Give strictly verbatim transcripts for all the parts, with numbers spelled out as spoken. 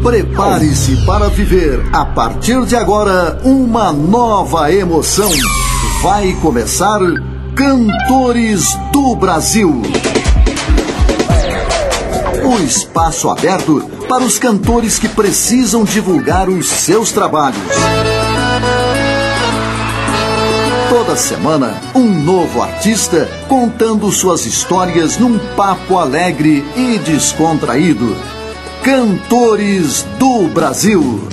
Prepare-se para viver, a partir de agora, uma nova emoção. Vai começar Cantores do Brasil. O espaço aberto para os cantores que precisam divulgar os seus trabalhos. Toda semana, um novo artista contando suas histórias num papo alegre e descontraído. Cantores do Brasil.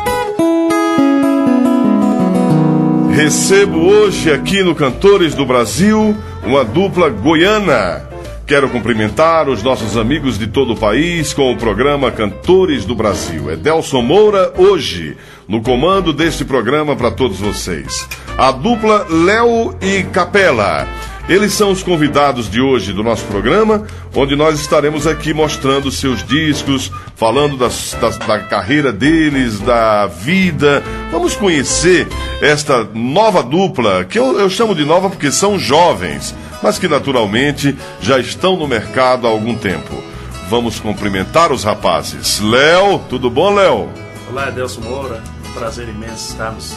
Recebo hoje aqui no Cantores do Brasil uma dupla goiana. Quero cumprimentar os nossos amigos de todo o país com o programa Cantores do Brasil. Edelson Moura, hoje, no comando deste programa para todos vocês. A dupla Léo e Capela. Eles são os convidados de hoje do nosso programa, onde nós estaremos aqui mostrando seus discos, falando das, das, da carreira deles, da vida. Vamos conhecer esta nova dupla, que eu, eu chamo de nova porque são jovens, mas que naturalmente já estão no mercado há algum tempo. Vamos cumprimentar os rapazes. Léo, tudo bom, Léo? Olá, Edelson Moura. Prazer imenso estarmos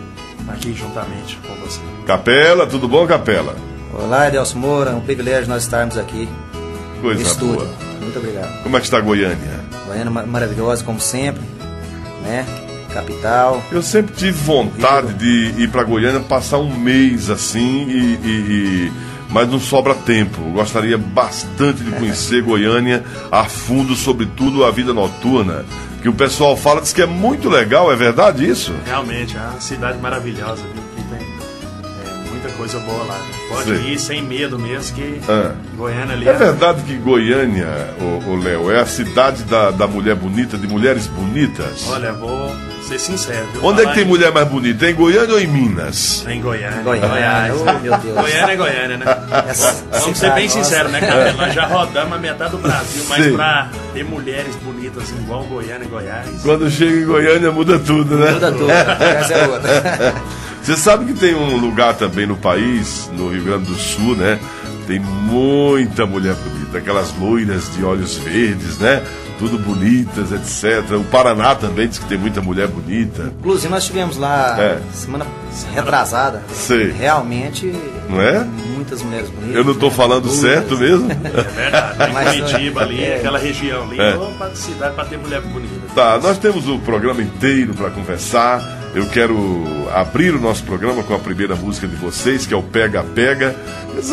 aqui juntamente com você. Capela, tudo bom, Capela? Olá, Edelson Moura, é um privilégio nós estarmos aqui Coisa no estúdio. Boa. Muito obrigado. Como é que está Goiânia? Goiânia maravilhosa, como sempre, né? Capital. Eu sempre tive vontade de ir para Goiânia, passar um mês assim, e, e, e... mas não sobra tempo. Eu gostaria bastante de conhecer Goiânia a fundo, sobretudo a vida noturna, que o pessoal fala, diz que é muito legal, é verdade isso? Realmente, é uma cidade maravilhosa, viu? Que tem é, muita coisa boa lá. Né? Pode Sim. ir sem medo mesmo, que ah. Goiânia ali... É, é verdade que Goiânia, o, o Léo, é a cidade da, da mulher bonita, de mulheres bonitas? Olha, vou ser sincero. Viu? Onde é que tem em... mulher mais bonita? É em Goiânia ou em Minas? É em Goiânia. Goiânia, Goiás. Oh, meu Deus. Goiânia é Goiânia, né? Essa Vamos ser bem nossa. sinceros, né, Capela? Nós já rodamos a metade do Brasil, mas Sim. pra ter mulheres bonitas igual Goiânia e Goiás... Quando chega em Goiânia muda tudo, né? Muda tudo, essa é outra. Você sabe que tem um lugar também no país, no Rio Grande do Sul, né? Tem muita mulher bonita, aquelas loiras de olhos verdes, né? Tudo bonitas, etcétera. O Paraná também diz que tem muita mulher bonita. Inclusive nós tivemos lá é. semana retrasada. Sei. Realmente, não é? Muitas mulheres bonitas. Eu não estou né? falando Duas. certo mesmo? É verdade. Mas, Curitiba ali, é. aquela região ali, é. uma cidade para ter mulher bonita. Tá, nós temos o programa inteiro para conversar. Eu quero abrir o nosso programa com a primeira música de vocês, que é o Pega Pega. É,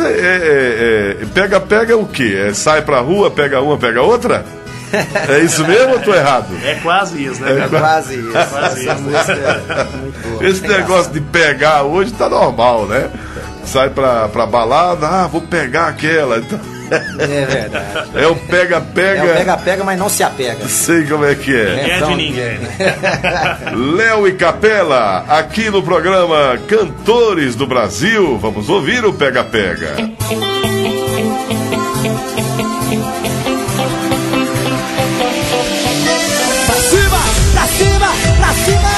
é, é, pega Pega é o quê? É sai pra rua, pega uma, pega outra? É isso mesmo ou tô errado? É quase isso, né? É quase isso. É quase Essa isso. música é muito boa. Esse negócio de pegar hoje tá normal, né? Sai pra, pra balada, ah, vou pegar aquela. Então... É verdade. É o pega-pega. É o pega-pega, mas não se apega. Sei como é que é. Ninguém é de ninguém. Léo e Capela, aqui no programa Cantores do Brasil. Vamos ouvir o pega-pega. Pra cima, pra cima, pra cima.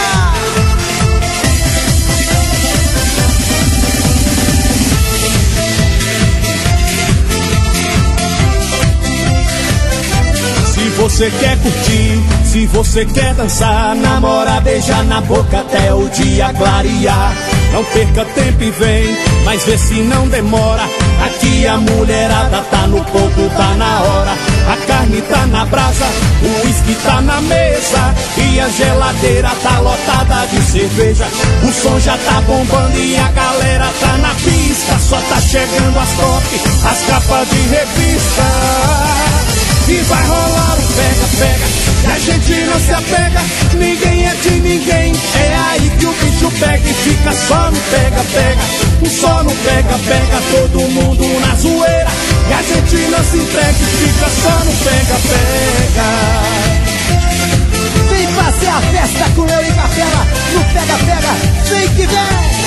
Se você quer curtir, se você quer dançar, namorar, beijar na boca até o dia clarear. Não perca tempo e vem, mas vê se não demora. Aqui a mulherada tá no ponto, tá na hora. A carne tá na brasa, o uísque tá na mesa e a geladeira tá lotada de cerveja. O som já tá bombando e a galera tá na pista. Só tá chegando as top, as capas de revista. E vai rolar um pega-pega, que a gente não se apega, ninguém é de ninguém. É aí que o bicho pega e fica só no pega-pega. Só no pega-pega, todo mundo na zoeira. E a gente não se entrega e fica só no pega-pega. Vem fazer a festa com eu e Capela no pega-pega, vem que vem.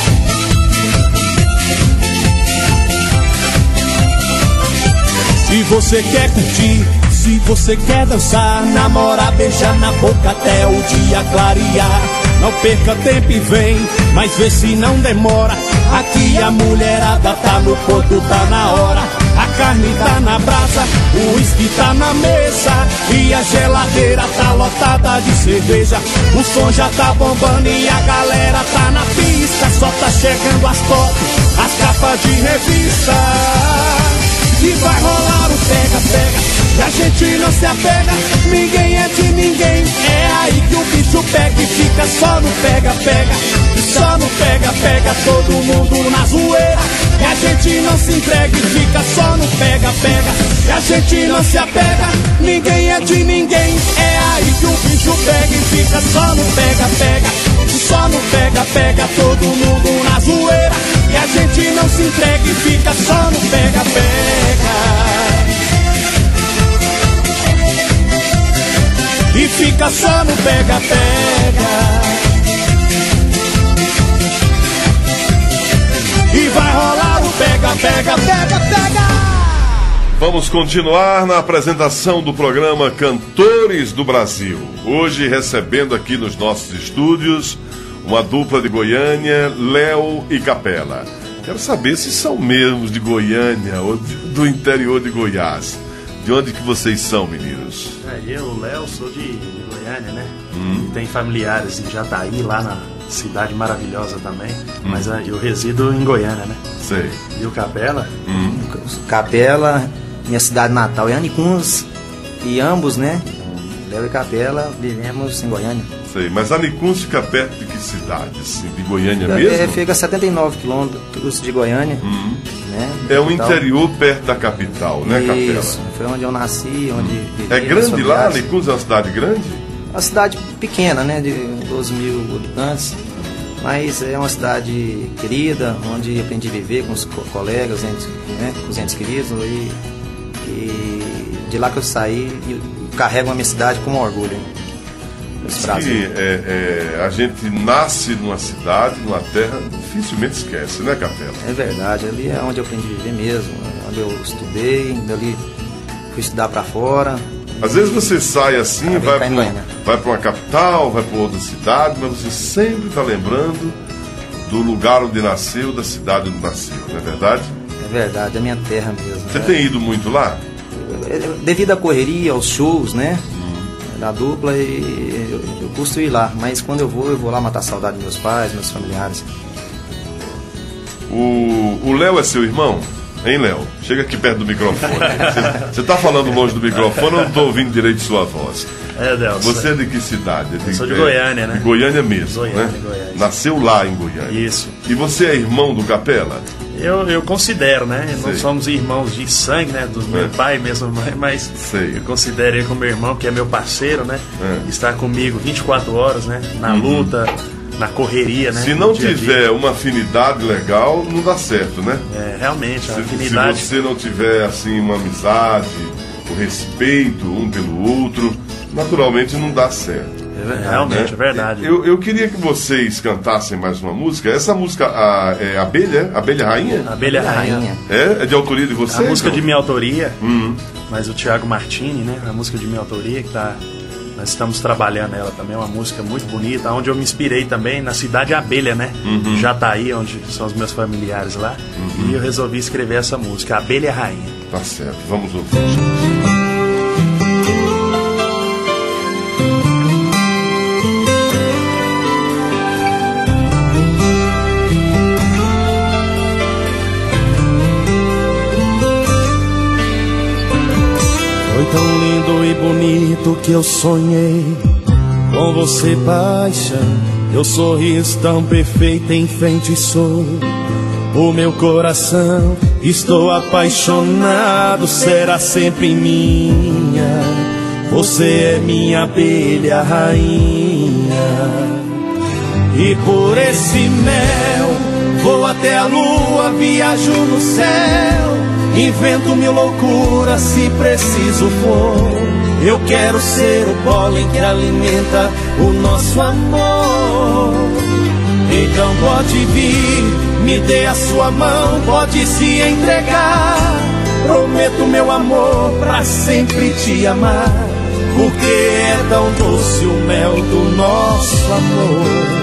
Se você quer curtir, se você quer dançar, namorar, beijar na boca até o dia clarear. Não perca tempo e vem, mas vê se não demora. Aqui a mulherada tá no ponto, tá na hora. A carne tá na brasa, o uísque tá na mesa e a geladeira tá lotada de cerveja. O som já tá bombando e a galera tá na pista. Só tá chegando as fotos, as capas de revista. E vai rolar o pega-pega, que a gente não se apega. Ninguém é de ninguém, é aí que o bicho pega e fica só no pega-pega. Só no pega-pega, todo mundo na zoeira. E a gente não se entrega e fica só no pega-pega. E a gente não se apega, ninguém é de ninguém, é aí que o bicho pega e fica só no pega-pega. Só no pega-pega, todo mundo na zoeira. E a gente não se entrega e fica só no pega-pega. E fica só no pega-pega. E vai rolar o pega-pega, pega-pega. Vamos continuar na apresentação do programa Cantores do Brasil. Hoje recebendo aqui nos nossos estúdios uma dupla de Goiânia, Léo e Capela. Quero saber se são mesmos de Goiânia ou de, do interior de Goiás. De onde que vocês são, meninos? É, eu, Léo, sou de, de Goiânia, né? Hum. Tem familiares em Jataí, lá na cidade maravilhosa também. Hum. Mas uh, eu resido em Goiânia, né? Sei. E o Capela? Hum. Capela, minha cidade natal é Anicuns. E ambos, né? Léo e Capela, vivemos em Goiânia. Sei, mas Anicuns fica perto de que cidade? Assim, de Goiânia é, mesmo? É, fica a setenta e nove quilômetros de Goiânia. Hum. Né, é o interior perto da capital, né, Capela? Isso, foi onde eu nasci, onde vivi. É grande lá? Anicuns é uma cidade grande? Uma cidade pequena, né, de doze mil habitantes. Mas é uma cidade querida, onde aprendi a viver com os co colegas, entes, né, com os entes queridos. E, e de lá que eu saí, e carrego a minha cidade com orgulho. Diz que é, é, a gente nasce numa cidade, numa terra, dificilmente esquece, né, Capela? É verdade, ali é onde eu aprendi a viver mesmo, é onde eu estudei, dali fui estudar pra fora. Às vezes você sai assim, vai para vai para uma capital, vai para outra cidade, mas você sempre está lembrando do lugar onde nasceu, da cidade onde nasceu, não é verdade? É verdade, é a minha terra mesmo. Você né? tem ido muito lá? Devido à correria, aos shows, né? Da dupla, e eu, eu custo ir lá, mas quando eu vou, eu vou lá matar a saudade dos meus pais, meus familiares. O Léo é seu irmão? Hein, Léo? Chega aqui perto do microfone. Você está falando longe do microfone, eu não estou ouvindo direito sua voz. É, Deus. Você é de que cidade? É de, eu sou de é, Goiânia, né? De Goiânia mesmo, Goiânia, né? Goiânia. Nasceu lá em Goiânia. Isso. E você é irmão do Capela? Eu, eu considero, né? Sei. Não somos irmãos de sangue, né? Do meu é. pai mesmo, mas Sei. eu considero ele como meu irmão, que é meu parceiro, né? É. Está comigo vinte e quatro horas, né? Na uhum. luta, na correria, né? Se não tiver uma afinidade legal, não dá certo, né? É, realmente, a se, afinidade... Se você não tiver, assim, uma amizade, o respeito um pelo outro, naturalmente não dá certo. É, realmente, né? É verdade. Eu, eu queria que vocês cantassem mais uma música. Essa música a, é Abelha? Abelha Rainha? Abelha Rainha. É? É de autoria de vocês? A música então? de minha autoria, uhum. mas o Thiago Martini, né? A música de minha autoria, que tá... Nós estamos trabalhando ela também, é uma música muito bonita, onde eu me inspirei também na cidade Abelha, né? Uhum. Jataí, onde são os meus familiares lá. Uhum. E eu resolvi escrever essa música, Abelha Rainha. Tá certo, vamos ouvir. Tão lindo e bonito que eu sonhei com você, paixão. Teu sorriso tão perfeito enfeitiçou o meu coração. Estou apaixonado, será sempre minha. Você é minha abelha rainha. E por esse mel vou até a lua, viajo no céu. Invento mil loucuras se preciso for. Eu quero ser o pólen que alimenta o nosso amor. Então pode vir, me dê a sua mão, pode se entregar. Prometo meu amor pra sempre te amar, porque é tão doce o mel do nosso amor.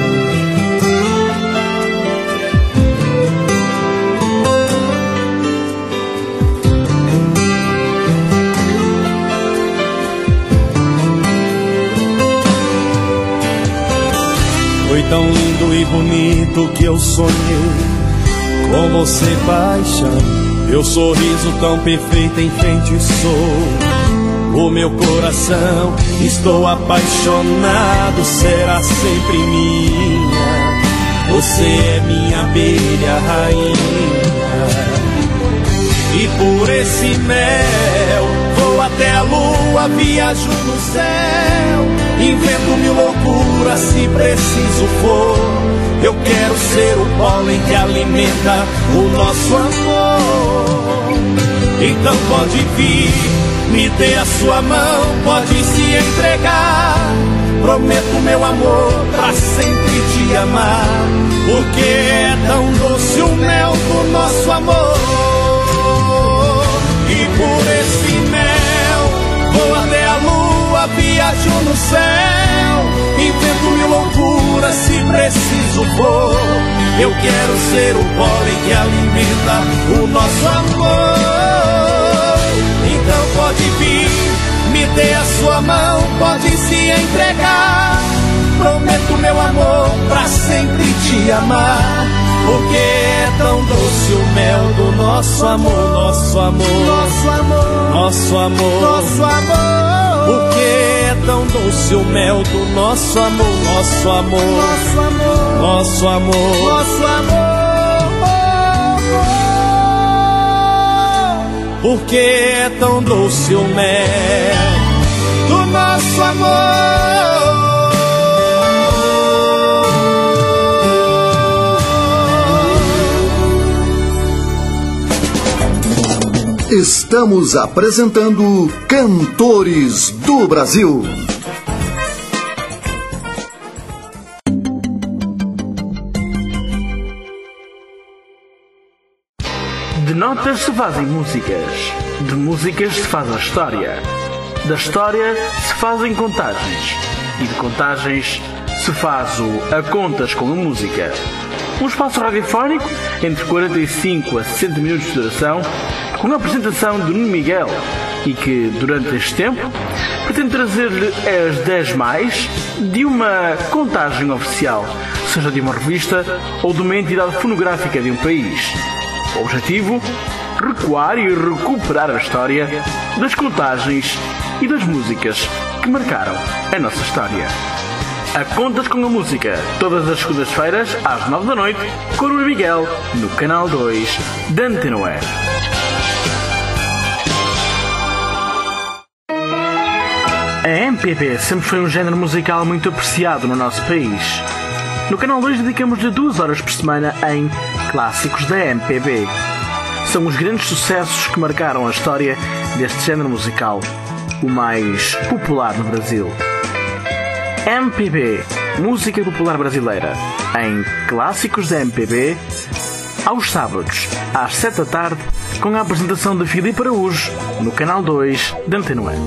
Foi tão lindo e bonito que eu sonhei com você, paixão. Teu sorriso tão perfeito enfeitiçou o meu coração. Estou apaixonado, será sempre minha. Você é minha abelha rainha. E por esse mel vou até a lua, viajo no céu, invento mil loucuras se preciso for. Eu quero ser o pólen que alimenta o nosso amor. Então pode vir, me dê a sua mão, pode se entregar. Prometo meu amor pra sempre te amar, porque é tão doce o mel do nosso amor. E por esse mel vou até a lua, viajo no céu, invento mil loucuras se preciso for. Eu quero ser o pólen que alimenta o nosso amor. Então pode vir, me dê a sua mão, pode se entregar. Prometo meu amor pra sempre te amar, porque é tão doce o mel do nosso amor. Nosso amor, nosso amor, nosso amor, nosso amor. Porque é tão doce o mel do nosso amor. Nosso amor, nosso amor, nosso amor, nosso amor. Porque é tão doce o mel do nosso amor. Estamos apresentando Cantores do Brasil. De notas se fazem músicas, de músicas se faz a história, da história se fazem contagens e de contagens se faz o A Contas com a Música. Um espaço radiofónico entre quarenta e cinco a sessenta minutos de duração, com a apresentação de Nuno Miguel e que, durante este tempo, pretende trazer-lhe as dez mais de uma contagem oficial, seja de uma revista ou de uma entidade fonográfica de um país. O objetivo? Recuar e recuperar a história das contagens e das músicas que marcaram a nossa história. A Contas com a Música, todas as segundas-feiras, às nove da noite, com o Nuno Miguel, no canal dois da Antena Web. A M P B sempre foi um género musical muito apreciado no nosso país. No canal dois dedicamos-lhe duas horas por semana em Clássicos da M P B. São os grandes sucessos que marcaram a história deste género musical, o mais popular no Brasil. M P B, música popular brasileira, em Clássicos da M P B, aos sábados, às sete da tarde, com a apresentação de Filipe Araújo, no canal dois da Antena Web.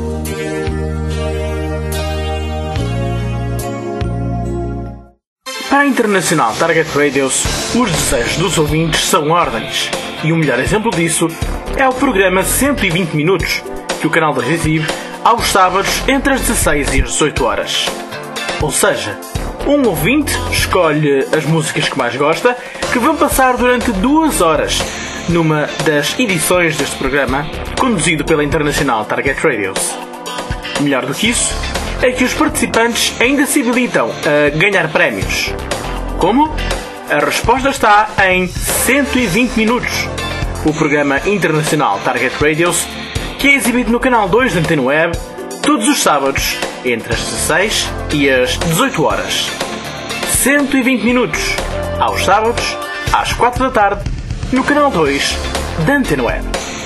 Para a Internacional Target Radios, os desejos dos ouvintes são ordens, e o melhor exemplo disso é o programa cento e vinte minutos, que o canal dois exibe aos sábados entre as dezasseis e as dezoito horas. Ou seja, um ouvinte escolhe as músicas que mais gosta, que vão passar durante duas horas numa das edições deste programa, conduzido pela Internacional Target Radios. Melhor do que isso, é que os participantes ainda se habilitam a ganhar prémios. Como? A resposta está em cento e vinte minutos, o programa Internacional Target Radios, que é exibido no canal dois da Antena Web todos os sábados, entre as dezasseis e as dezoito horas. cento e vinte minutos, aos sábados, às quatro da tarde, no canal dois da Antena Web.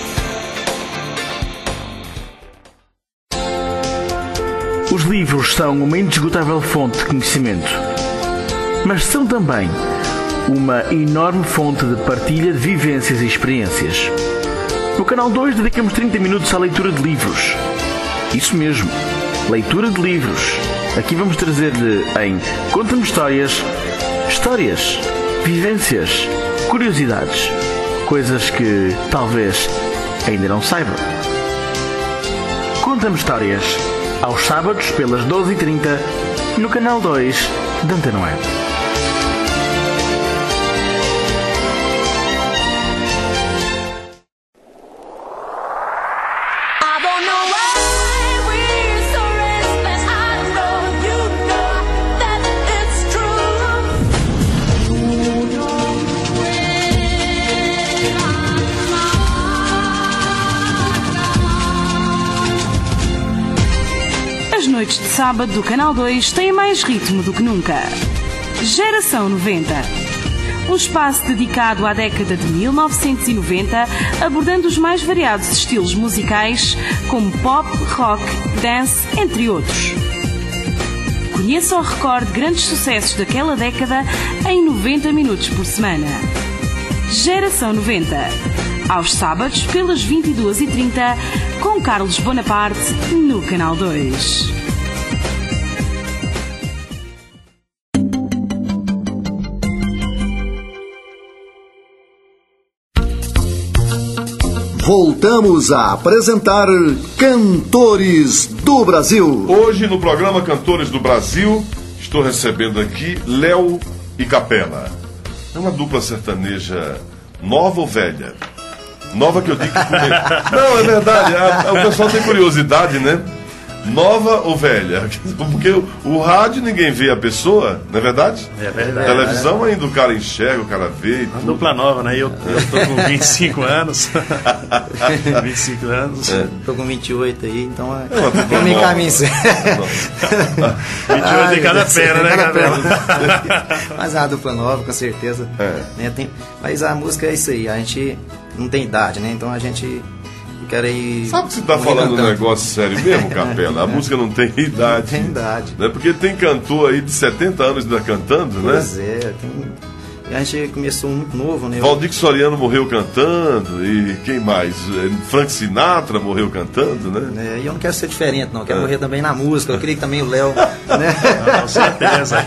Os livros são uma indesgotável fonte de conhecimento, mas são também uma enorme fonte de partilha de vivências e experiências. No canal dois dedicamos trinta minutos à leitura de livros. Isso mesmo, leitura de livros. Aqui vamos trazer-lhe em Conta-me Histórias, histórias, vivências, curiosidades, coisas que talvez ainda não saiba. Conta-me Histórias, aos sábados pelas doze e trinta no canal dois da Antena Web. As noites de sábado do Canal dois têm mais ritmo do que nunca. Geração noventa. Um espaço dedicado à década de mil novecentos e noventa, abordando os mais variados estilos musicais, como pop, rock, dance, entre outros. Conheça ou recorde grandes sucessos daquela década em noventa minutos por semana. Geração noventa. Aos sábados, pelas vinte e duas e trinta, com Carlos Bonaparte, no Canal dois. Voltamos a apresentar Cantores do Brasil. Hoje, no programa Cantores do Brasil, estou recebendo aqui Léo e Capela. É uma dupla sertaneja nova ou velha? Nova que eu digo que... Não, é verdade, a, a, o pessoal tem curiosidade, né? Nova ou velha? Porque o, o rádio ninguém vê a pessoa, não é verdade? É verdade. Televisão ainda o cara enxerga, o cara vê. Uma dupla nova, né? Eu, eu tô com vinte e cinco anos. vinte e cinco anos. É. Tô com vinte e oito aí, então é. Eu me encaminho. vinte e oito em cada perna, né, Gabriel? Mas é uma dupla nova, com certeza. É. Né, tem... Mas a música é isso aí, a gente não tem idade, né? Então a gente. Quero ir. Sabe que você tá falando um negócio sério mesmo, Capela? A música não tem idade. Não tem idade. Né? Porque tem cantor aí de setenta anos ainda cantando, né? Pois é, tem. A gente começou muito novo, né? Valdir Soriano morreu cantando, e quem mais? Frank Sinatra morreu cantando, né? É, e eu não quero ser diferente, não. Eu quero é. morrer também na música. Eu queria que também o Léo. Né? Ah, com certeza.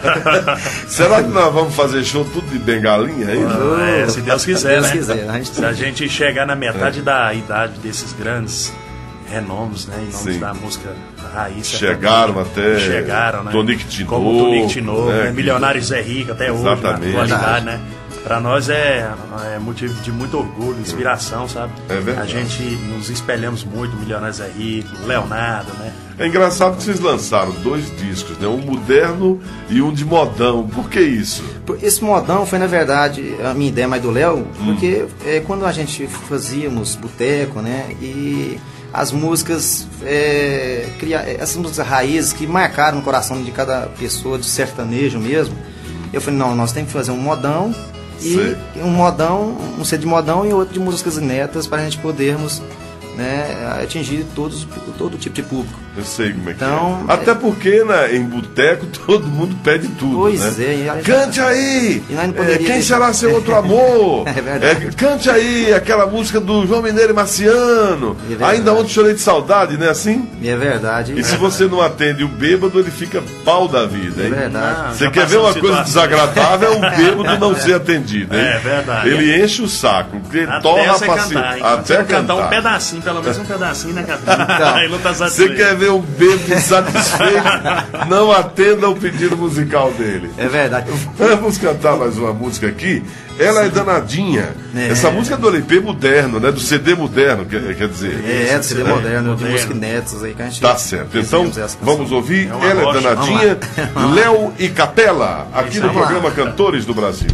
Será que nós vamos fazer show tudo de bengalinha aí? Ah, é, se Deus quiser, Deus né? quiser. A gente... Se a gente chegar na metade é. da idade desses grandes renomes, né? Em nome Sim. da música raiz. Chegaram até. Chegaram, né? Tonique Tinoco. Como Tonique Tinoco, né? né? Milionário Zé Rico até hoje, Exatamente. na atualidade, né? Pra nós é, é motivo de muito orgulho, inspiração, sabe? É verdade. A gente nos espelhamos muito, Milionário Zé Rico, Leonardo, né? É engraçado que vocês lançaram dois discos, né? Um moderno e um de modão. Por que isso? Esse modão foi, na verdade, a minha ideia mais do Léo, porque hum. é, quando a gente fazíamos boteco, né? E as músicas, é, cria, essas músicas raízes que marcaram o coração de cada pessoa, de sertanejo mesmo, eu falei, não, nós temos que fazer um modão e Sei. um modão, um C de modão e outro de músicas inéditas para a gente podermos, né, atingir todos, todo tipo de público. Eu sei como é que então, é. Até é... porque né, em boteco todo mundo pede tudo, pois né? é. Aí, cante aí! É, quem será seu outro amor? É verdade. É, cante aí aquela música do João Mineiro e Marciano. É Ainda ontem chorei de saudade, não é assim? É verdade. E é. se você não atende o bêbado, ele fica pau da vida, hein? É verdade. Você quer ver uma coisa desagradável? É o bêbado não ser atendido, hein? É verdade. Ele enche o saco, porque até torra você paci... cantar, Até cantar. cantar um pedacinho, pelo menos um pedacinho, né, Capela? Então, aí não tá você quer ver um bêbado satisfeito, não atenda o pedido musical dele. É verdade. Vamos cantar mais uma música aqui. Ela Sim. é danadinha. É. Essa música é do L P moderno, né? Do C D moderno, quer, quer dizer. É, é do C D é. moderno, moderno, de música inéditas aí que a gente. Tá certo. Então, vamos ouvir é Ela rocha. é danadinha, Léo e Capela, aqui no programa Cantores do Brasil.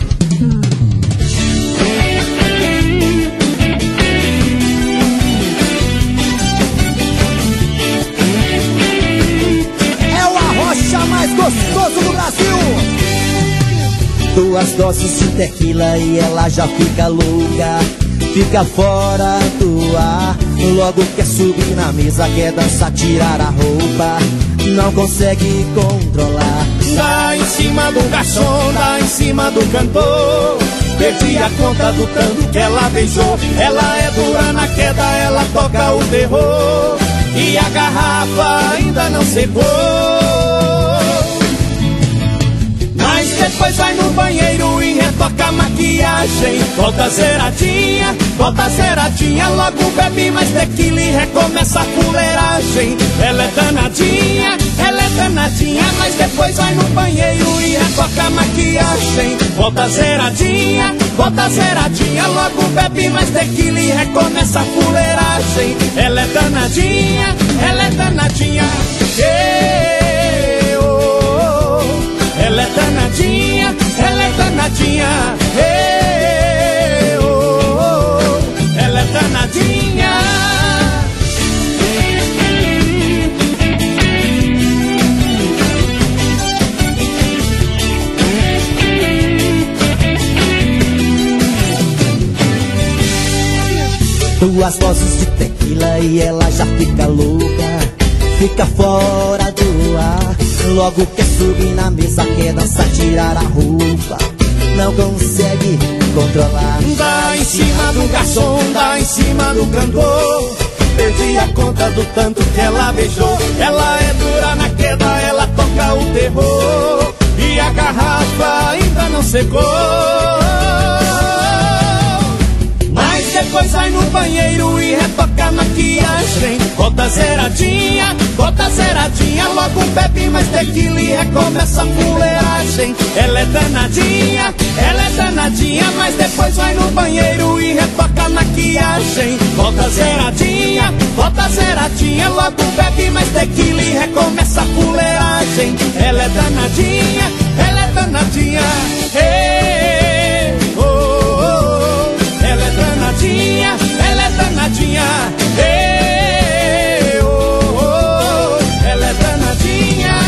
Mais gostoso do Brasil. Duas doses de tequila e ela já fica louca, fica fora do ar. Logo quer subir na mesa, quer dançar, tirar a roupa, não consegue controlar. Dá em cima do garçom, dá em cima do cantor. Perdi a conta do tanto que ela beijou. Ela é dura na queda, ela toca o terror. E a garrafa ainda não secou. Mas depois vai no banheiro e retoca a maquiagem. Volta zeradinha, volta zeradinha. Logo bebe mais tequila e recomeça a fuleiragem. Ela é danadinha, ela é danadinha. Mas depois vai no banheiro e retoca a maquiagem. Volta zeradinha, volta zeradinha. Logo bebe mais tequila e recomeça a fuleiragem. fuleiragem. Ela é danadinha, ela é danadinha. Ei, oh, oh. Ela é danadinha, ela é danadinha. Ei, oh, oh. Ela é danadinha. Duas doses de tequila e ela já fica louca, fica fora do ar. Logo quer subir na mesa, quer dançar, tirar a roupa, não consegue controlar. Dá em cima do garçom, dá em cima do cantor. Perdi a conta do tanto que ela beijou. Ela é dura na queda, ela toca o terror. E a garrafa ainda não secou. Mas depois vai no banheiro e retoca a maquiagem. Bota zeradinha, bota zeradinha. Logo bebe mais tequila e recomeça a fuleiragem. Ela é danadinha, ela é danadinha. Mas depois vai no banheiro e retoca a maquiagem. Bota zeradinha, bota zeradinha. Logo bebe mais tequila e recomeça a fuleiragem. Ela é danadinha, ela é danadinha. Ei, oh, oh, oh. Ela é danadinha, ela é danadinha. Ei, oh, oh, oh. Ela é danadinha.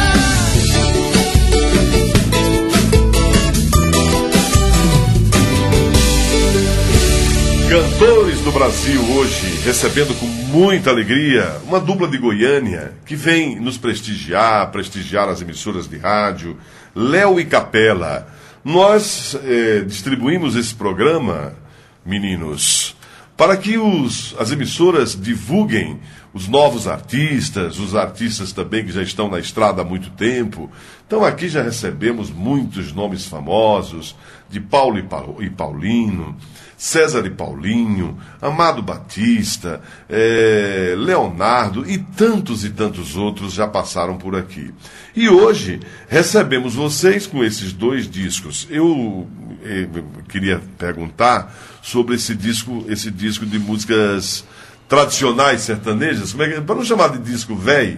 Cantores do Brasil hoje, recebendo com muita alegria uma dupla de Goiânia que vem nos prestigiar, prestigiar as emissoras de rádio, Léo e Capela. Nós eh, distribuímos esse programa, meninos, para que os, as emissoras divulguem os novos artistas, os artistas também que já estão na estrada há muito tempo. Então aqui já recebemos muitos nomes famosos, de Paulo e, Paulo, e Paulino, César e Paulinho, Amado Batista, é, Leonardo e tantos e tantos outros já passaram por aqui. E hoje recebemos vocês com esses dois discos. Eu, eu queria perguntar sobre esse disco, esse disco de músicas tradicionais sertanejas, como é que, para não chamar de disco velho,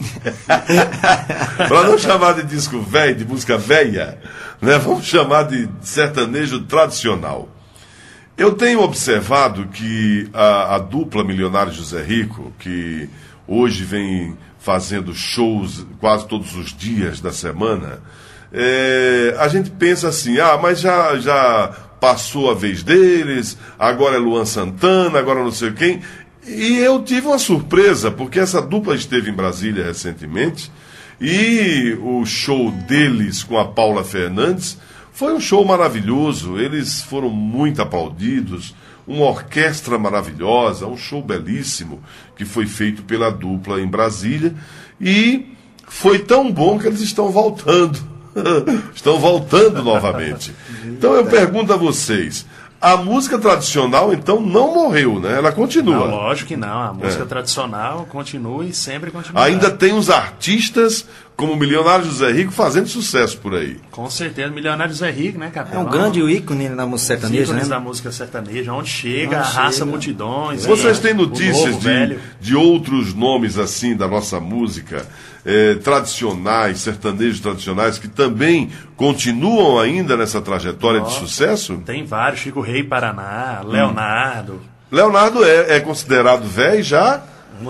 para não chamar de disco velho, de música velha, né, vamos chamar de sertanejo tradicional. Eu tenho observado que a, a dupla Milionário José Rico, que hoje vem fazendo shows quase todos os dias da semana, é, a gente pensa assim, ah, mas já, já passou a vez deles, agora é Luan Santana, agora não sei quem. E eu tive uma surpresa, porque essa dupla esteve em Brasília recentemente, e o show deles com a Paula Fernandes foi um show maravilhoso, eles foram muito aplaudidos, uma orquestra maravilhosa, um show belíssimo que foi feito pela dupla em Brasília, e foi tão bom que eles estão voltando, estão voltando novamente. Então eu pergunto a vocês, a música tradicional, então, não morreu, né? Ela continua. Não, lógico que não. A música é. tradicional continua e sempre continua. Ainda tem os artistas como o Milionário José Rico fazendo sucesso por aí. Com certeza. Milionário José Rico, né, Capela? É um grande ícone na música sertaneja, né? da música sertaneja. Onde chega, Onde arrasta chega. multidões. Vocês né? têm notícias novo, de, de outros nomes assim da nossa música, eh, tradicionais, sertanejos tradicionais, que também continuam ainda nessa trajetória de sucesso? Tem vários. Chico Rei Paraná, Leonardo. Hum. Leonardo é, é considerado velho já?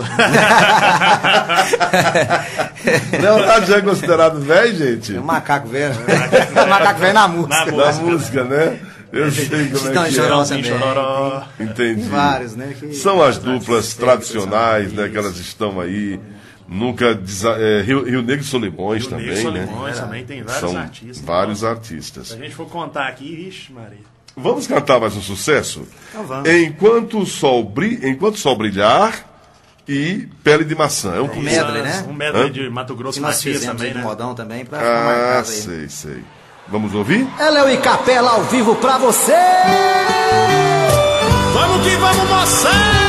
Leonardo já é considerado velho, gente? É um macaco velho. É um macaco velho na música. Na, na música, né? Eu sei como é que Choró é. também. Chororó. Entendi. Tem vários, né? Que... São as duplas tradicionais, né? Que elas estão aí. Nunca. Desa... É, Rio, Rio Negro e Solimões Rio também, Negro, né? Solimões também tem vários São artistas. vários Então, artistas. se a gente for contar aqui, vixe, Maria. Vamos cantar mais um sucesso? Então vamos. Enquanto o sol, bri... Enquanto o sol brilhar e Pele de Maçã. É um, Um medley, né? Um medley Hã? de Mato Grosso Que nós Matias fizemos também, aí do né? modão também, pra ficar mais Ah, casa aí. sei, sei. Vamos ouvir? É Léo e Capela ao vivo pra você. Vamos que vamos, moçada!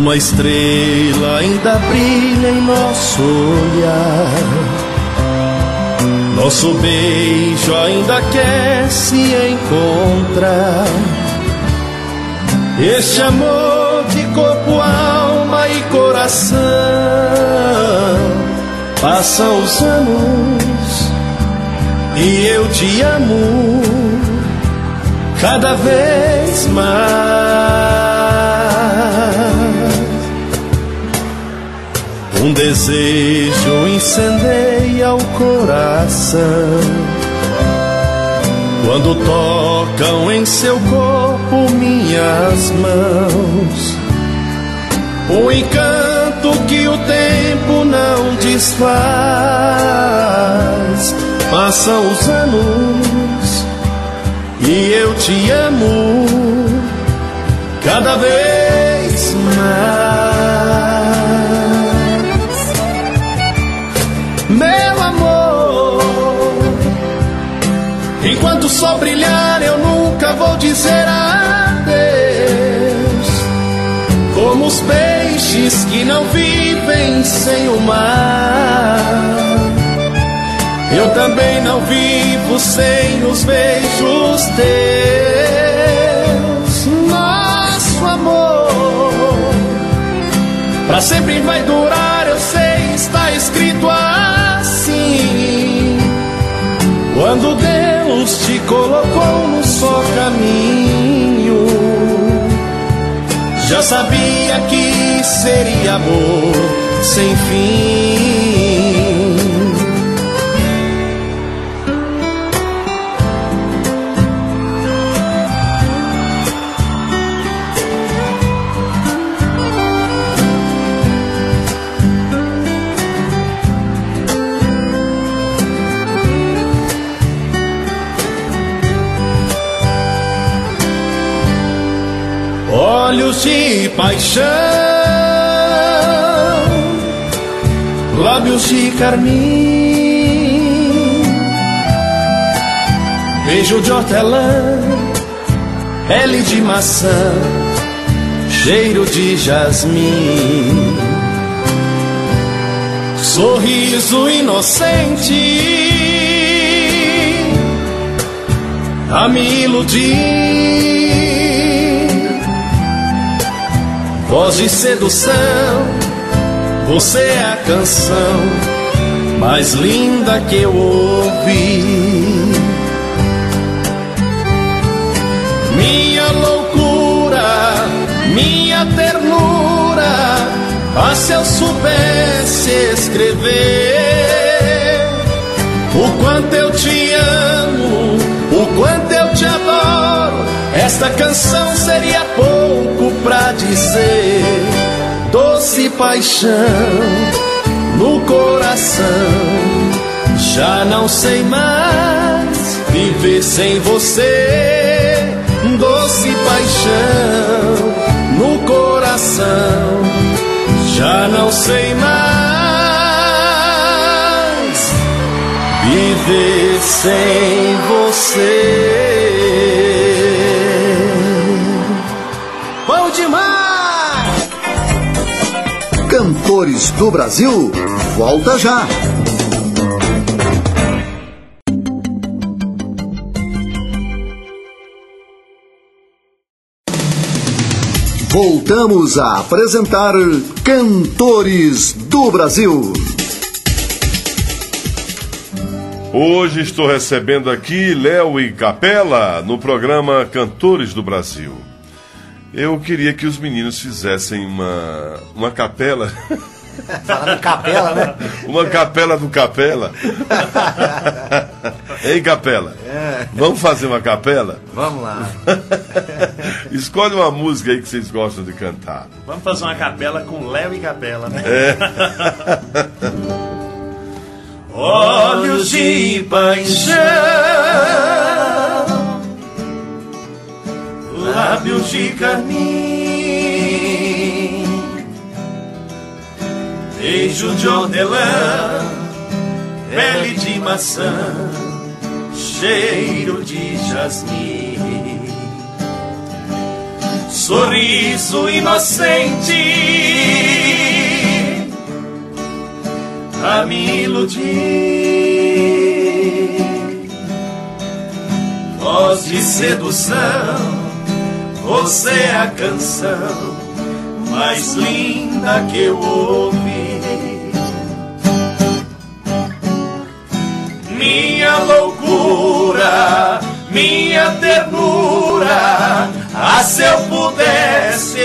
Uma estrela ainda brilha em nosso olhar, nosso beijo ainda quer se encontrar. Este amor de corpo, alma e coração. Passam os anos e eu te amo cada vez mais. Um desejo incendeia o coração quando tocam em seu corpo minhas mãos. Um encanto que o tempo não desfaz. Passam os anos e eu te amo cada vez mais. Meu amor, enquanto o sol brilhar eu nunca vou dizer adeus. Como os peixes que não vivem sem o mar, eu também não vivo sem os beijos teus. Nosso amor pra sempre vai durar, eu sei, está escrito assim. Quando Deus te colocou no só caminho, já sabia que seria amor sem fim. Olhos de paixão, lábios de carmim, beijo de hortelã, pele de maçã, cheiro de jasmim, sorriso inocente a me iludir. Voz de sedução, você é a canção mais linda que eu ouvi. Minha loucura, minha ternura, ah, se eu soubesse escrever o quanto eu te amo, o quanto eu te adoro, esta canção seria pouco pra dizer. Doce paixão no coração, já não sei mais viver sem você. Doce paixão no coração, já não sei mais viver sem você. Bom demais! Cantores do Brasil, volta já! Voltamos a apresentar Cantores do Brasil. Hoje estou recebendo aqui Léo e Capela no programa Cantores do Brasil. Eu queria que os meninos fizessem uma, uma capela. Falando capela, né? Uma capela do Capela. Ei, Capela, É. vamos fazer uma capela? Vamos lá. Escolhe uma música aí que vocês gostam de cantar. Vamos fazer uma capela com Léo e Capela, né? É. Olhos de paixão, lábios de carmim, beijo de hortelã, pele de maçã, cheiro de jasmim, sorriso inocente a me iludir, voz de sedução, você é a canção mais linda que eu ouvi. Minha loucura, minha ternura, ah, se eu pudesse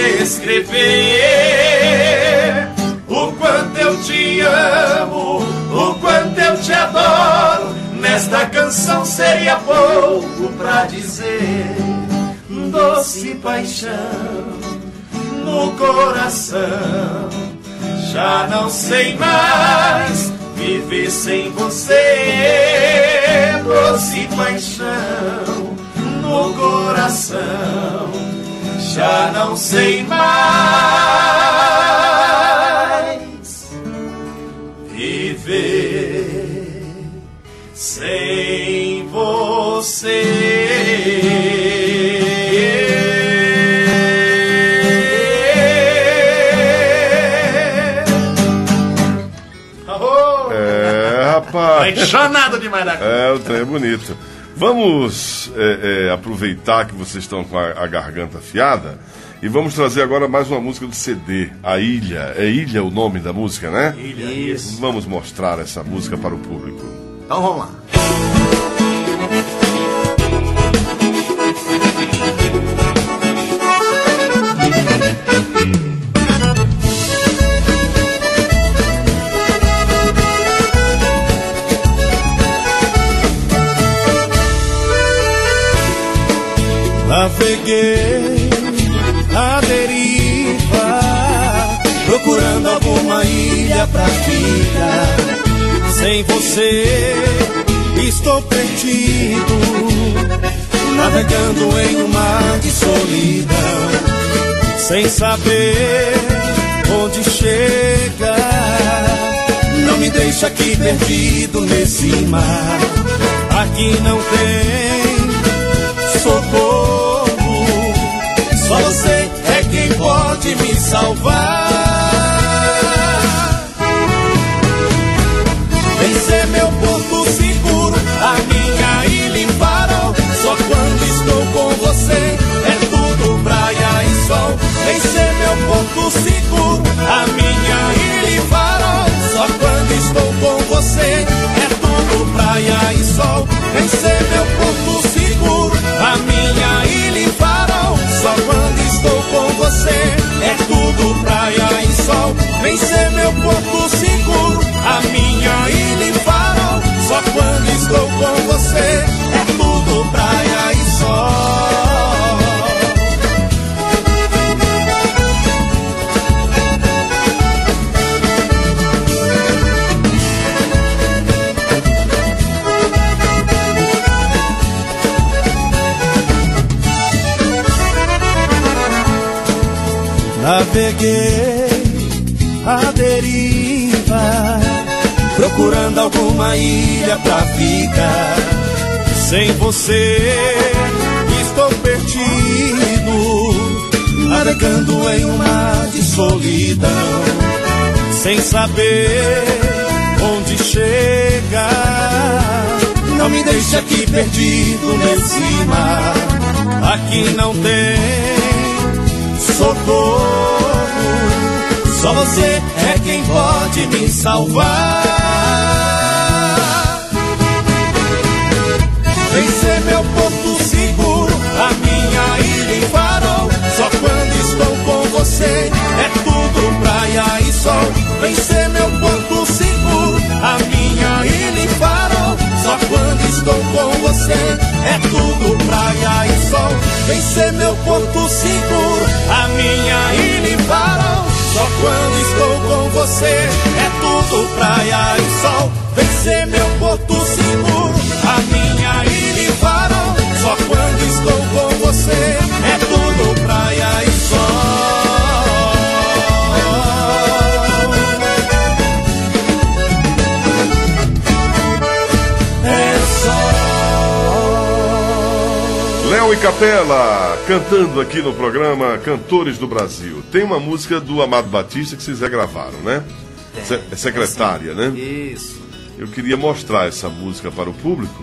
escrever o quanto eu te amo, o quanto eu te adoro, nesta canção seria pouco pra dizer. Doce paixão no coração, já não sei mais viver sem você. Doce paixão no coração, já não sei mais viver sem você. Apaixonado demais da coisa. É, o trem é bonito. Vamos é, é, aproveitar que vocês estão com a, a garganta afiada e vamos trazer agora mais uma música do C D, A Ilha. É Ilha o nome da música, né? Ilha, isso. Vamos mostrar essa música para o público. Então vamos lá. Naveguei a deriva, procurando alguma ilha pra ficar. Sem você estou perdido, navegando em um mar de solidão, sem saber onde chegar. Não me deixa aqui perdido nesse mar. Aqui não tem socorro, só você é quem pode me salvar. Vem ser meu porto seguro, a minha ilha em farol. Só quando estou com você é tudo praia e sol. Vem ser meu porto seguro, a minha ilha em farol. Só quando estou com você é tudo praia e sol. Vem ser meu porto seguro, a minha ilha em farol. Só quando estou com você é tudo praia e sol. Vem ser meu porto seguro, a minha ilha em farol. Só quando estou com você é tudo praia e sol. Naveguei a deriva, procurando alguma ilha pra ficar. Sem você estou perdido, navegando em um mar de solidão, sem saber onde chegar. Não me deixe aqui perdido nesse mar. Aqui não tem socorro, só você é quem pode me salvar. Vem ser meu porto seguro, a minha ilha em farol. Só quando estou com você é tudo praia e sol. Vem ser meu porto seguro, a minha ilha em farol. Só quando estou com você é tudo praia e sol. Vem ser meu porto seguro, a minha ilha em farol. Só quando estou com você é tudo praia e sol. Vem ser meu porto seguro, a minha ilha em farol. Só quando estou com você é tudo praia e sol. Violão e capela, cantando aqui no programa Cantores do Brasil. Tem uma música do Amado Batista que vocês regravaram, né? Se- é Secretária, né? Isso. Eu queria mostrar essa música para o público.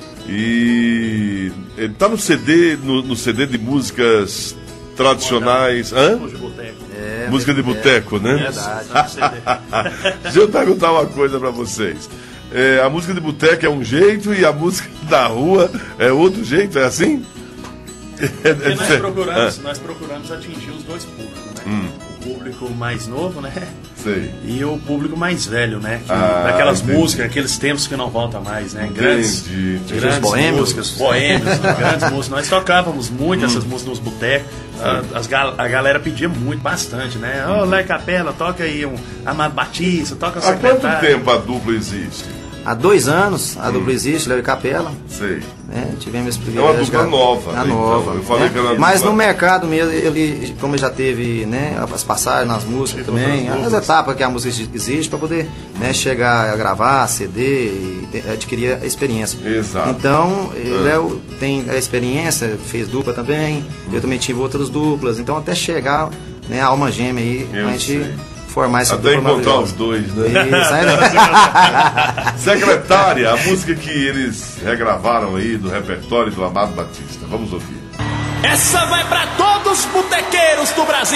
E ele tá no C D, no, no C D de músicas tradicionais. Hã? É, Música de boteco, né? Verdade. Deixa eu perguntar uma coisa para vocês. É, a música de boteco é um jeito e a música da rua é outro jeito, é assim? É, Porque nós é, procuramos, ah, nós procuramos atingir os dois públicos, né? Hum. O público mais novo, né? sei. E o público mais velho, né? Que, Ah, daquelas entendi. músicas, aqueles tempos que não voltam mais, né? Grandes, Entendi. grandes boêmios. músicas, boêmios, grandes músicas. Nós tocávamos muito Hum. essas músicas nos botecos. A, as gal- a galera pedia muito, bastante, né? Ô, Lá e Capela, toca aí um Amado Batista, toca Há quanto Secretária. tempo a dupla existe? Há dois anos, a Hum. dupla existe, Léo e Capela. Sei. Né? Tivemos esse É privilégio. uma dupla de- nova. A né? nova. Então, eu falei né? que era uma Mas dupla- no mercado mesmo, ele, como ele já teve, né, as passagens nas músicas também, as etapas que a música existe para poder, né, chegar a gravar, C D e te- adquirir a experiência. Exato. Então, É. o Léo tem a experiência, fez dupla também, eu também tive outras duplas, então até chegar, né, a alma gêmea aí, Eu pra gente sei. formar essa Até dupla encontrar maravilhosa. os dois, né? Isso, aí, Secretária, a música que eles regravaram aí do repertório do Amado Batista. Vamos ouvir. Essa vai pra todos os botequeiros do Brasil.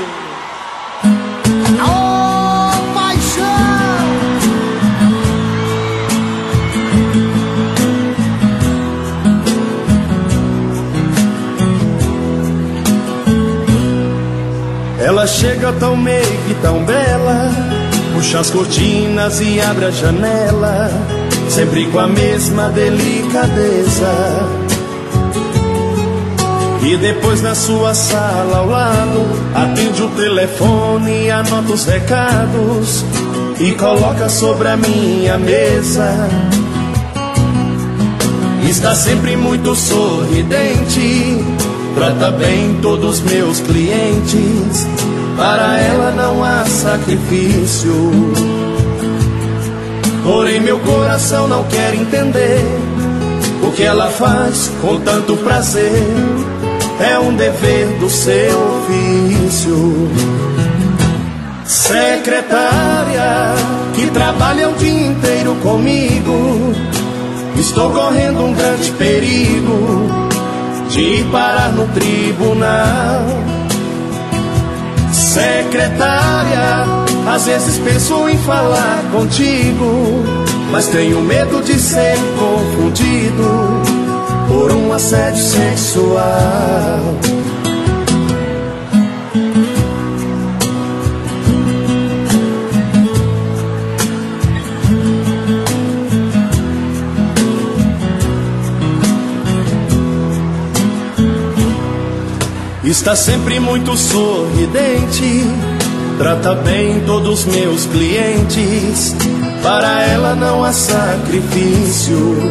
Ô, paixão! Ela chega tão meiga e tão bela, puxa as cortinas e abre a janela, sempre com a mesma delicadeza. E depois na sua sala ao lado, atende o telefone e anota os recados e coloca sobre a minha mesa. Está sempre muito sorridente, trata bem todos os meus clientes, para ela não há sacrifício. Porém meu coração não quer entender o que ela faz com tanto prazer, é um dever do seu ofício. Secretária, que trabalha o dia inteiro comigo, estou correndo um grande perigo de ir parar no tribunal. Secretária, às vezes penso em falar contigo, mas tenho medo de ser confundido por um assédio sexual. Está sempre muito sorridente, trata bem todos os meus clientes, para ela não há sacrifício.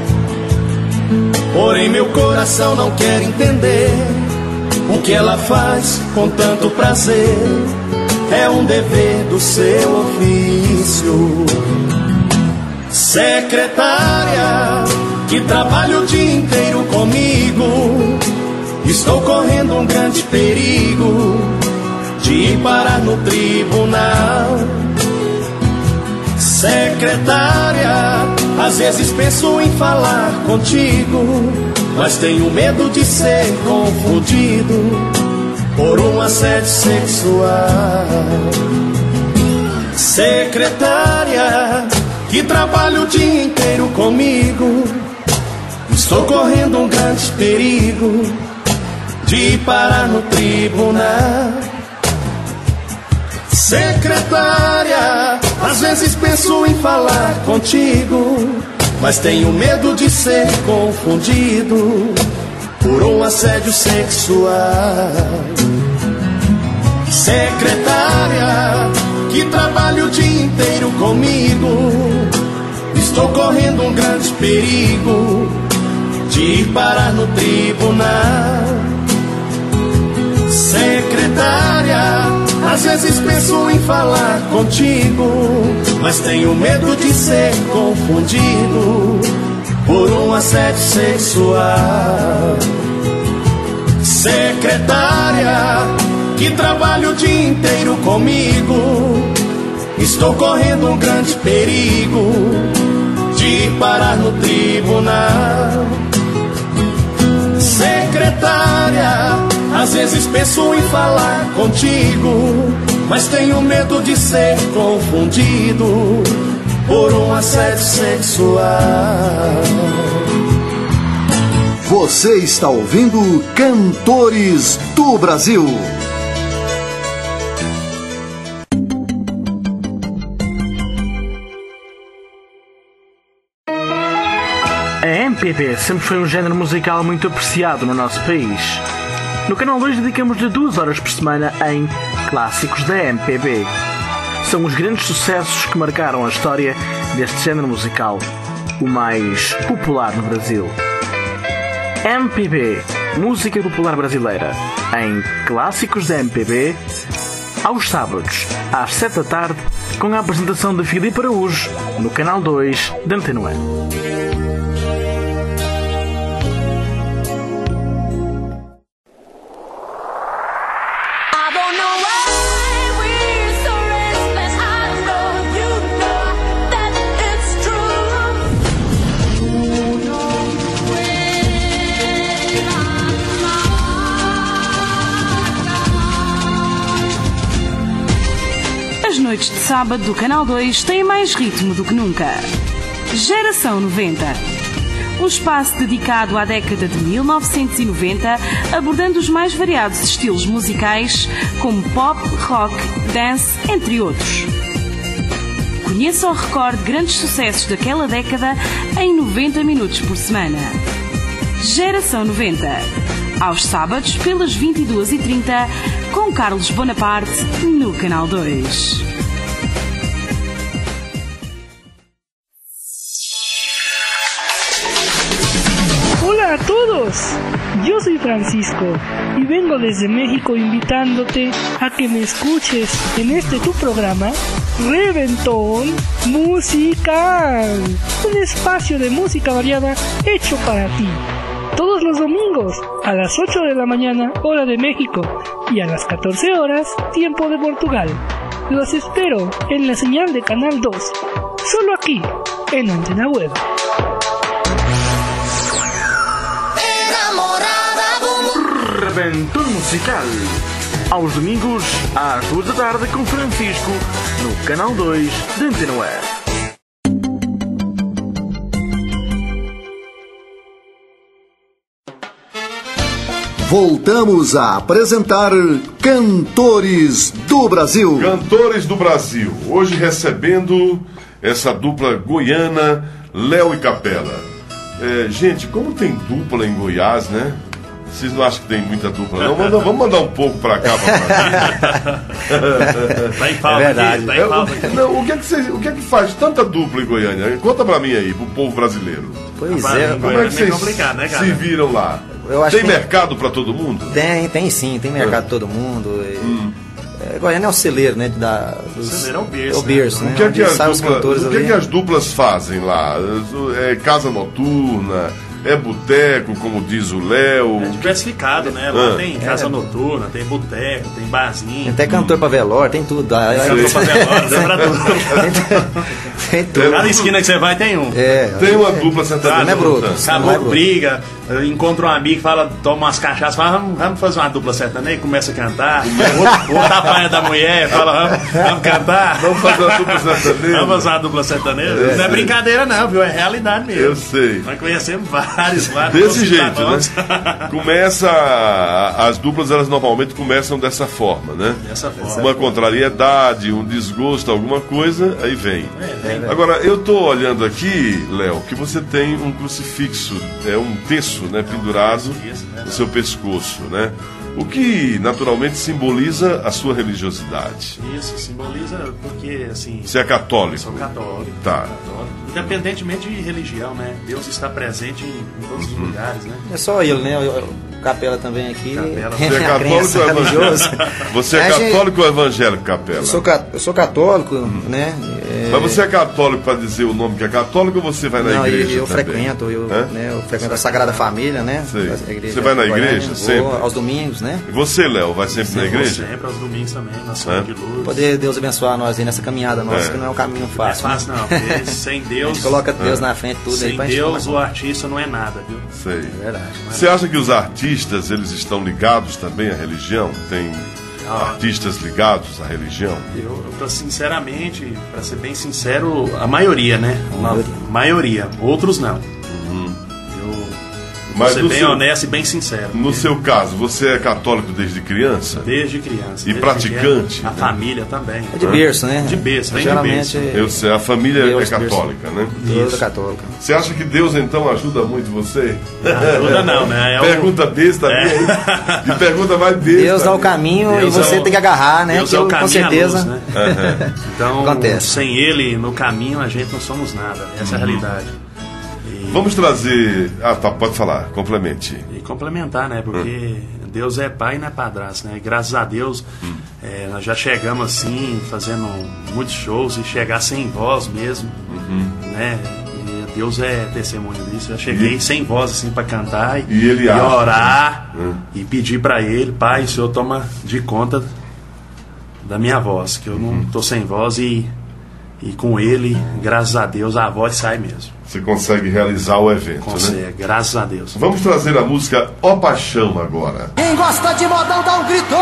Porém meu coração não quer entender o que ela faz com tanto prazer, é um dever do seu ofício. Secretária, que trabalha o dia inteiro comigo, estou correndo um grande perigo de ir parar no tribunal. Secretária, às vezes penso em falar contigo, mas tenho medo de ser confundido por um assédio sexual. Secretária, que trabalha o dia inteiro comigo, estou correndo um grande perigo de ir parar no tribunal. Secretária, às vezes penso em falar contigo, mas tenho medo de ser confundido por um assédio sexual. Secretária, que trabalha o dia inteiro comigo, estou correndo um grande perigo de ir parar no tribunal. Secretária, às vezes penso em falar contigo, mas tenho medo de ser confundido por um assédio sexual. Secretária, que trabalha o dia inteiro comigo, estou correndo um grande perigo de parar no tribunal. Secretária, às vezes penso em falar contigo, mas tenho medo de ser confundido por um assédio sexual. Você está ouvindo Cantores do Brasil. A M P B sempre foi um género musical muito apreciado no nosso país. No Canal dois dedicamos-lhe duas horas por semana em Clássicos da M P B. São os grandes sucessos que marcaram a história deste género musical, o mais popular no Brasil. M P B, música popular brasileira, em Clássicos da M P B, aos sábados, às sete da tarde, com a apresentação de Filipe Araújo, no Canal dois da Antena um. As noites de sábado do Canal dois têm mais ritmo do que nunca. Geração noventa. Um espaço dedicado à década de mil novecentos e noventa, abordando os mais variados estilos musicais, como pop, rock, dance, entre outros. Conheça ou recorde grandes sucessos daquela década em noventa minutos por semana. Geração noventa. Aos sábados, pelas vinte e duas e trinta, com Carlos Bonaparte, no Canal dois. Hola a todos, yo soy Francisco y vengo desde México invitándote a que me escuches en este tu programa Reventón Musical, un espacio de música variada hecho para ti. Todos los domingos a las ocho de la mañana, hora de México, y a las catorce horas, tiempo de Portugal. Los espero en la señal de Canal dos, solo aquí, en Antena Web. Reventón Musical, aos domingos, às duas da tarde, com Francisco, no Canal dois da Antena Web. Voltamos a apresentar Cantores do Brasil. Cantores do Brasil. Hoje recebendo essa dupla goiana, Léo e Capela. É, gente, como tem dupla em Goiás, né? Vocês não acham que tem muita dupla, não? Manda, vamos mandar um pouco pra cá, pra Tá em falta, é verdade. Aqui, tá em falta aqui. Não, o que é que, vocês, o que é que faz tanta dupla em Goiânia? Conta pra mim aí, pro povo brasileiro. Pois Rapaz, é, como é que vocês né, se viram lá? Eu acho tem que mercado pra todo mundo? Tem, tem sim, tem mercado pra todo mundo. E, hum. é, Goiânia é o celeiro, né? Da, dos, o celeiro é o berço. É o berço, né? O que é que, as, os dupla, o que, é ali. que as duplas fazem lá? É casa noturna? É boteco, como diz o Léo? É diversificado, né? Lá ah. tem casa é. noturna, tem boteco, tem barzinho. Tem até cantor pra velório, tem tudo. Tem cantor pra velório, tem pra tudo. Tem tudo. Cada esquina que você vai tem um. É, tem uma dupla sertaneja. Não é bruto. Acabou, briga, encontra um amigo, fala, toma umas cachaças, fala, vamos, vamos fazer uma dupla sertaneja, começa a cantar. O outro apanha da mulher, fala, vamos, vamos cantar. Vamos fazer uma dupla sertaneja. Vamos fazer uma dupla sertaneja. É, não é brincadeira não, viu? É realidade mesmo. Eu sei. Nós conhecemos vários lá. Desse jeito, né? Começa, as duplas, elas normalmente começam dessa forma, né? Dessa forma. Uma contrariedade, um desgosto, alguma coisa, aí vem. É, vem. Agora, eu tô olhando aqui, Léo, que você tem um crucifixo, é um terço, né, pendurado no seu pescoço, né? O que naturalmente simboliza a sua religiosidade. Isso, simboliza porque, assim... Você é católico? Sou católico. Tá. Católico. Independentemente de religião, né? Deus está presente em, em todos os lugares, né? É só ele, né? Capela também aqui. Capela. Você é católico ou evangélico? Você é católico ou evangélico, Capela? Eu sou, eu sou católico, hum. né? É... Mas você é católico para dizer o nome que é católico ou você vai na Não, igreja? Eu, eu também? frequento, eu, né, eu frequento a Sagrada Família, né? Igreja, você vai na igreja? Vou sempre? aos domingos, né? E você, Léo, vai sempre Sim, na igreja? Sempre aos domingos também, na Sonha é? de Luz. Poder Deus abençoar nós aí nessa caminhada nossa, é. que não é um caminho fácil. Não é fácil, né? não, porque sem Deus. A gente coloca Deus é. na frente, tudo sem aí pra Deus, gente o artista não é nada, viu? Sei. É verdade. Você acha que os artistas, eles estão ligados também à religião? Tem ah. artistas ligados à religião? Eu, eu sinceramente, para ser bem sincero, a maioria, né? Uma maioria. maioria. Outros não. Uhum. Vou ser bem seu, honesto e bem sincero. No porque... seu caso, você é católico desde criança? Desde criança. E desde praticante? A né? família também. É de berço, né? De berço, vem Geralmente de berço. Eu sei, a família Deus é católica, berço. né? Deus é católica. Você acha que Deus, então, ajuda muito você? Não ajuda não, né? É pergunta besta é. mesmo. E pergunta mais besta. Deus dá o caminho Deus e você é o... tem que agarrar, né? Deus que é o caminho, com certeza. Luz, né? Uhum. Então, acontece. Sem Ele no caminho, a gente não somos nada. Essa uhum. é a realidade. Vamos trazer... Ah, tá, pode falar, complemente. E complementar, né? Porque hum. Deus é pai e não é padrasto, né? E graças a Deus, hum. é, nós já chegamos assim, fazendo muitos shows, e chegar sem voz mesmo, uhum. né? E Deus é testemunho disso. Eu cheguei e... sem voz, assim, para cantar e, e, ele e orar, hum. e pedir para Ele, Pai, o Senhor toma de conta da minha voz, que eu não uhum. tô sem voz e... E com ele, graças a Deus, a voz sai mesmo. Você consegue realizar o evento, consegue, né? Graças a Deus. Vamos trazer a música Ó Paixão agora. Quem gosta de modão dá um grito!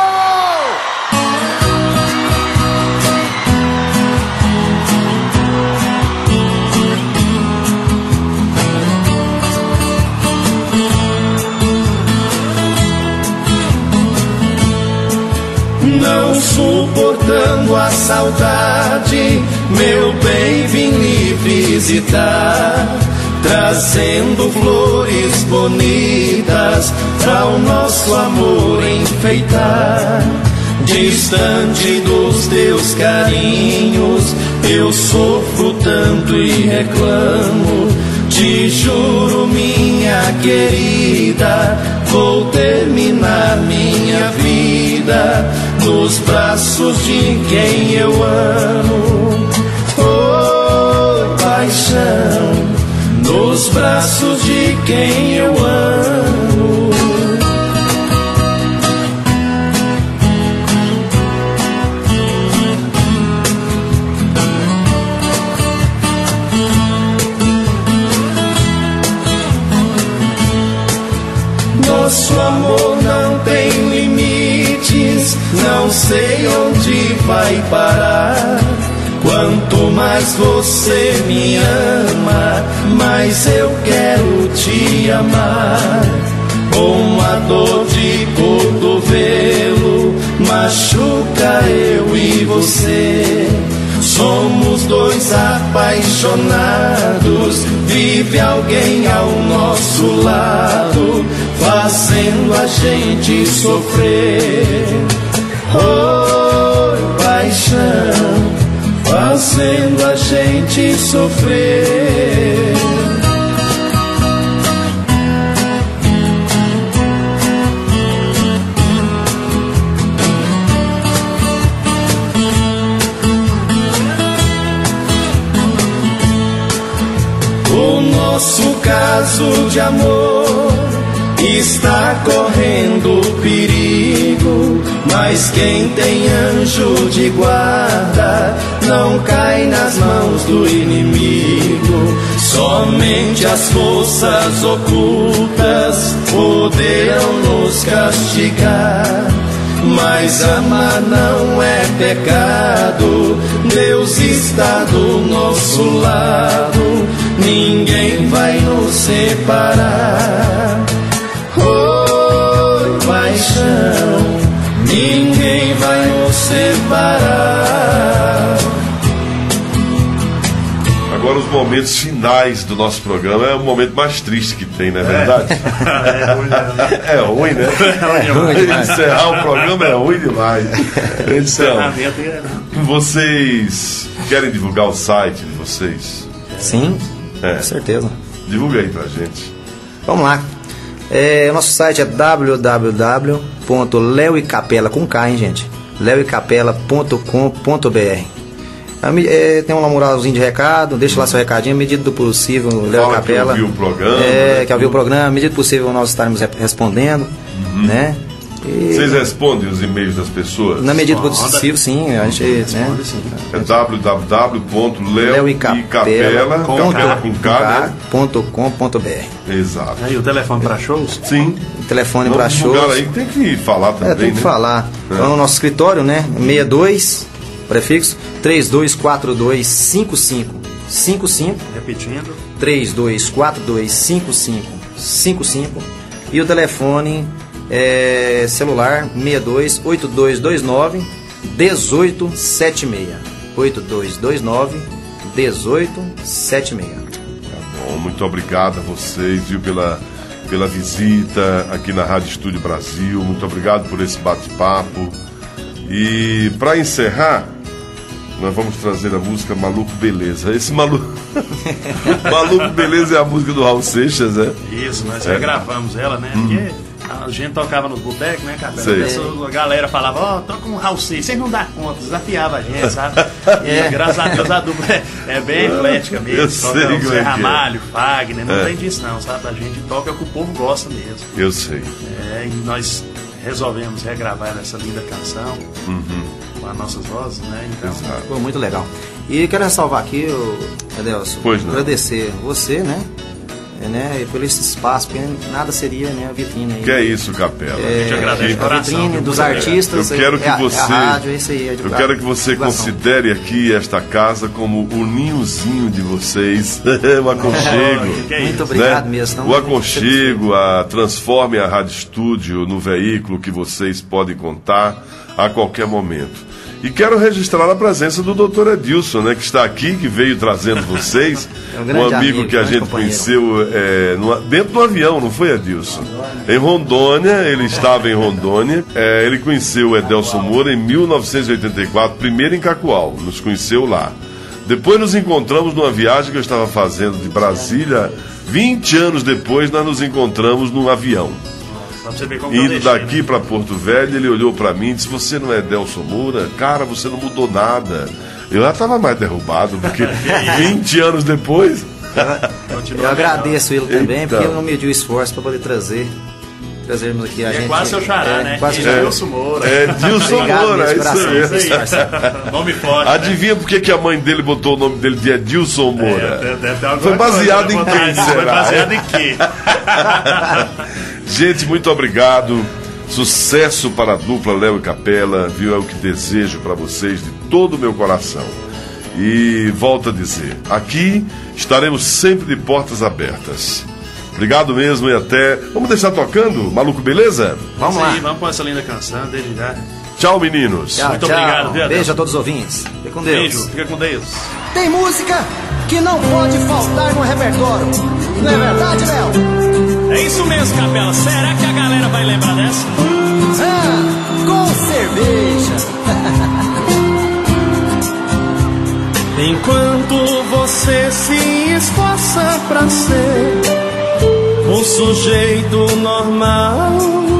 Não suportando a saudade, meu bem, vim lhe visitar, trazendo flores bonitas para o nosso amor enfeitar. Distante dos teus carinhos, eu sofro tanto e reclamo. Te juro, minha querida, vou terminar minha vida nos braços de quem eu amo. Oh, paixão, nos braços de quem eu amo. Nosso amor não tem limites, não sei onde vai parar. Quanto mais você me ama, mais eu quero te amar. Com a dor de cotovelo, machuca eu e você. Somos dois apaixonados, vive alguém ao nosso lado, fazendo a gente sofrer. Oh, paixão, fazendo a gente sofrer. O nosso caso de amor está correndo perigo, mas quem tem anjo de guarda não cai nas mãos do inimigo. Somente as forças ocultas poderão nos castigar, mas amar não é pecado. Deus está do nosso lado, ninguém vai nos separar. Oh, paixão, ninguém vai nos separar. Agora os momentos finais do nosso programa é o momento mais triste que tem, não é verdade? É, é ruim, né? É ruim, né? É ruim demais. Encerrar o programa é ruim demais. Então, vocês querem divulgar o site de vocês? Sim, é. com certeza. Divulga aí pra gente. Vamos lá. É, nosso site é w w w ponto leo e capela com K, hein, gente? leo e capela ponto com ponto b r. É, tem um moralzinho de recado, deixa lá seu recadinho, à medida do possível, Léo Capela. Que ouviu o programa. É, né? que ouviu o programa, à medida do possível nós estaremos respondendo, uhum. né? E vocês respondem os e-mails das pessoas? Na medida do possível, sim, a gente né? sim, é w w w ponto leo e capela ponto com ponto b r. Exato. E o telefone para shows? Sim. O telefone para shows. Lugar aí tem que falar também, é, tem que né? falar. É. Então, o nosso escritório, né? sessenta e dois, prefixo, três dois quatro dois cinco cinco cinco cinco. Repetindo. três dois quatro dois cinco cinco cinco cinco. E o telefone é celular sessenta e dois, oito dois dois nove, um oito sete seis. oito dois dois nove, um oito sete seis. Tá bom, muito obrigado a vocês, viu, pela, pela visita aqui na Rádio Estúdio Brasil. Muito obrigado por esse bate-papo. E para encerrar, nós vamos trazer a música Maluco Beleza. Esse Maluco Maluco Beleza é a música do Raul Seixas, né? Isso, nós é. regravamos ela, né? Hum. Porque a gente tocava nos botecos, né, cara? A galera falava, ó, oh, toca um Raul Seixas, vocês não dão conta, desafiava a gente, sabe? E graças a Deus a dupla é, é bem eclética mesmo. Eu toca sei o Zé é Ramalho, Fagner, não é. tem disso não, sabe? A gente toca o que o povo gosta mesmo. Eu sei. É, e nós resolvemos regravar essa linda canção. Uhum. Com as nossas vozes, né? Então, ficou muito legal. E quero ressalvar aqui, Adelson, agradecer você, né? É, né, pelo esse espaço, porque nada seria, né, a vitrine aí. Que é isso, Capela? É, a gente agradece a vitrine dos artistas. Eu quero que é, você, é a rádio, é isso aí, é eu quero que você considere aqui esta casa como o ninhozinho de vocês, o aconchego. Oh, muito obrigado né? mesmo. O aconchego, a transforme a Rádio Estúdio no veículo que vocês podem contar a qualquer momento. E quero registrar a presença do doutor Edilson, né, que está aqui, que veio trazendo vocês, é um, um amigo, amigo que a gente conheceu é, no, dentro do avião, não foi, Edilson? Em Rondônia, ele estava em Rondônia, é, ele conheceu o Edelson Moura em mil novecentos e oitenta e quatro, primeiro em Cacoal, nos conheceu lá. Depois nos encontramos numa viagem que eu estava fazendo de Brasília, vinte anos depois nós nos encontramos num avião. Indo daqui, né, para Porto Velho, ele olhou para mim e disse: você não é Edelson Moura? Cara, você não mudou nada. Eu já estava mais derrubado, porque vinte anos depois. Eu, eu agradeço ele também, então, porque ele não mediu esforço para poder trazer. Trazermos aqui a é gente. Quase seu xará, é, né? Quase é Edilson Moura. É Edilson Moura, é isso aí. Nome forte. Adivinha né? por que, que a mãe dele botou o nome dele de Edilson Moura? É, deve ter Foi baseado em quem, será? Foi baseado em quê? Gente, muito obrigado. Sucesso para a dupla Léo e Capela, viu? É o que desejo para vocês de todo o meu coração. E volto a dizer, aqui estaremos sempre de portas abertas. Obrigado mesmo e até... Vamos deixar tocando, Maluco Beleza? Vamos lá. Sim, vamos com essa linda canção, desde já. Tchau, meninos. Tchau, muito tchau. obrigado. Viu, beijo a todos os ouvintes. Fica com Deus. Beijo, fica com Deus. Tem música que não pode faltar no repertório. Não é verdade, Léo? É isso mesmo, Capela. Será que a galera vai lembrar dessa? Ah, com cerveja. Enquanto você se esforça pra ser um sujeito normal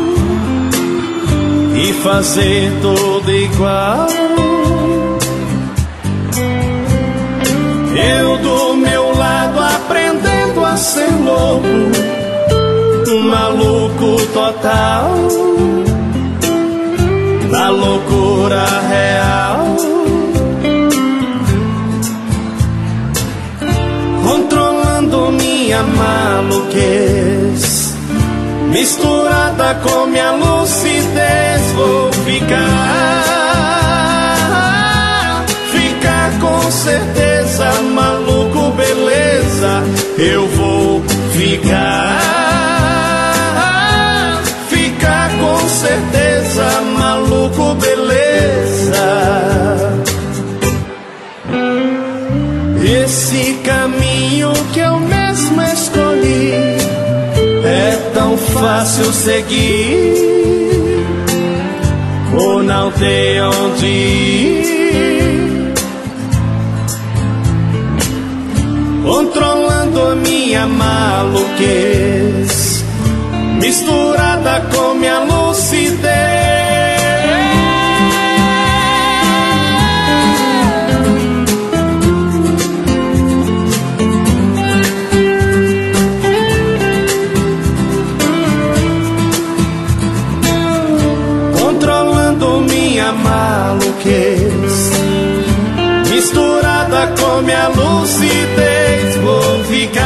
e fazer tudo igual, eu do meu lado aprendendo a ser louco, um maluco total, da loucura real, controlando minha maluquez, misturada com minha lucidez, vou ficar, ficar com certeza, maluco beleza, eu vou ficar, ficar com certeza, maluco beleza. Esse caminho que eu mesmo escolhi é tão fácil seguir, ou não tem onde ir, controlando a minha maluquez, misturada com minha lucidez. Controlando minha maluquez, misturada com minha lucidez, vou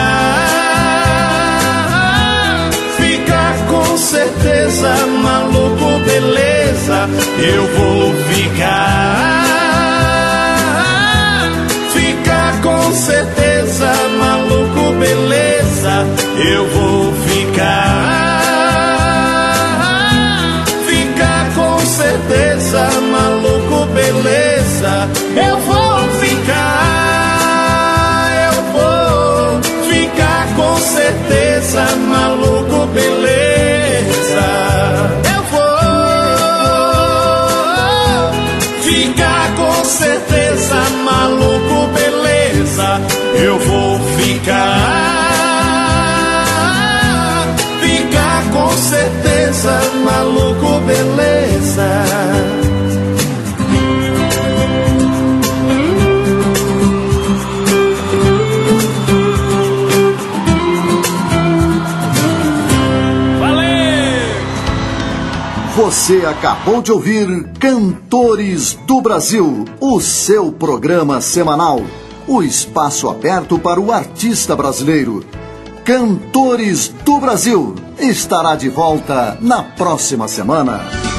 ficar, ficar com certeza, maluco, beleza, eu vou ficar, ficar com certeza, maluco, beleza, eu vou ficar, ficar com certeza, maluco, beleza, eu vou ficar, eu vou ficar com certeza, maluco, beleza, eu vou ficar com certeza, maluco, beleza, eu vou ficar, ficar com certeza, maluco, beleza. Você acabou de ouvir Cantores do Brasil, o seu programa semanal, o espaço aberto para o artista brasileiro. Cantores do Brasil estará de volta na próxima semana.